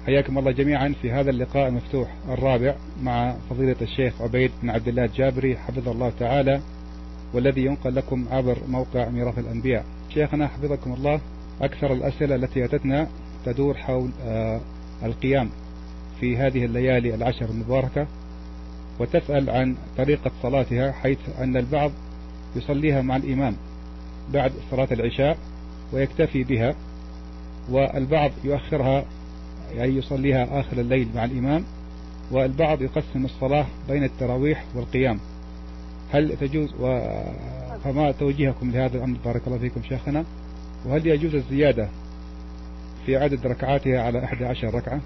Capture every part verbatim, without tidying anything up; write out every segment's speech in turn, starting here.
حياكم الله جميعا في هذا اللقاء المفتوح الرابع مع فضيلة الشيخ عبيد بن عبد الله الجابري حفظه الله تعالى، والذي ينقل لكم عبر موقع ميراث الأنبياء. شيخنا حفظكم الله، أكثر الأسئلة التي أتتنا تدور حول القيام في هذه الليالي العشر المباركة، وتسأل عن طريقة صلاتها، حيث أن البعض يصليها مع الإمام بعد صلاة العشاء ويكتفي بها، والبعض يؤخرها يعني يصليها آخر الليل مع الإمام، والبعض يقسم الصلاة بين التراويح والقيام. هل تجوز و... فما توجيهكم لهذا الأمر بارك الله فيكم شيخنا؟ وهل يجوز الزيادة في عدد ركعاتها على إحدى عشر ركعة؟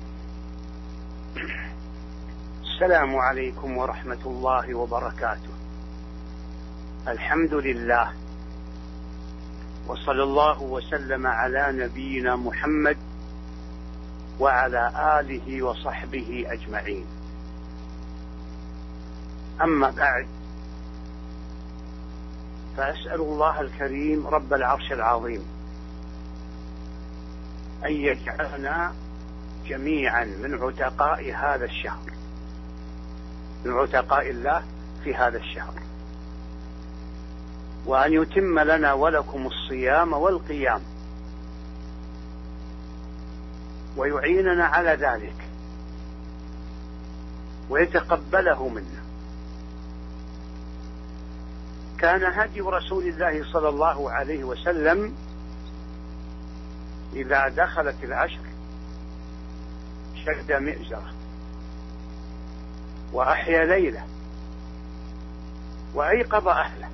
السلام عليكم ورحمة الله وبركاته. الحمد لله، وصلى الله وسلم على نبينا محمد وعلى آله وصحبه أجمعين. أما بعد، فأسأل الله الكريم رب العرش العظيم أن يجعلنا جميعا من عتقاء هذا الشهر، من عتقاء الله في هذا الشهر، وأن يتم لنا ولكم الصيام والقيام، ويعيننا على ذلك ويتقبله منا. كان هدي رسول الله صلى الله عليه وسلم إذا دخلت العشر شد مئزره وأحيا ليله وأيقظ أهله.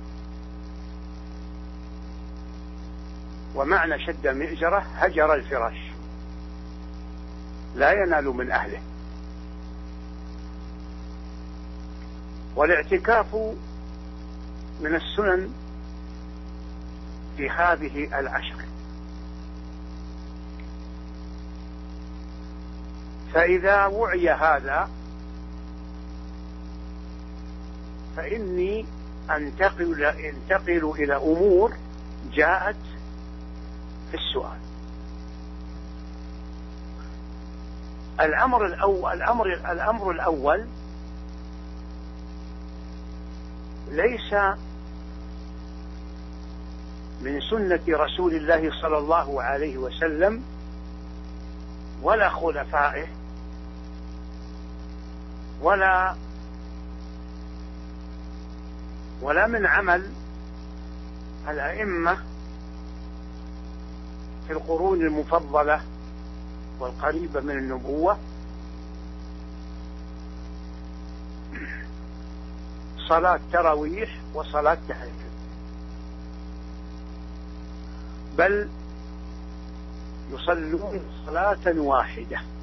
ومعنى شد مئزره هجر الفراش، لا ينال من أهله. والاعتكاف من السنن في هذه العشر، فإذا وعي هذا فإني أنتقل, أنتقل إلى أمور جاءت في السؤال. الأمر الأول, الأمر, الأمر الأول ليس من سنة رسول الله صلى الله عليه وسلم ولا خلفائه ولا ولا من عمل الأئمة في القرون المفضلة والقريبة من النبوة صلاة تراويح وصلاة تهجد، بل يصلون صلاة واحدة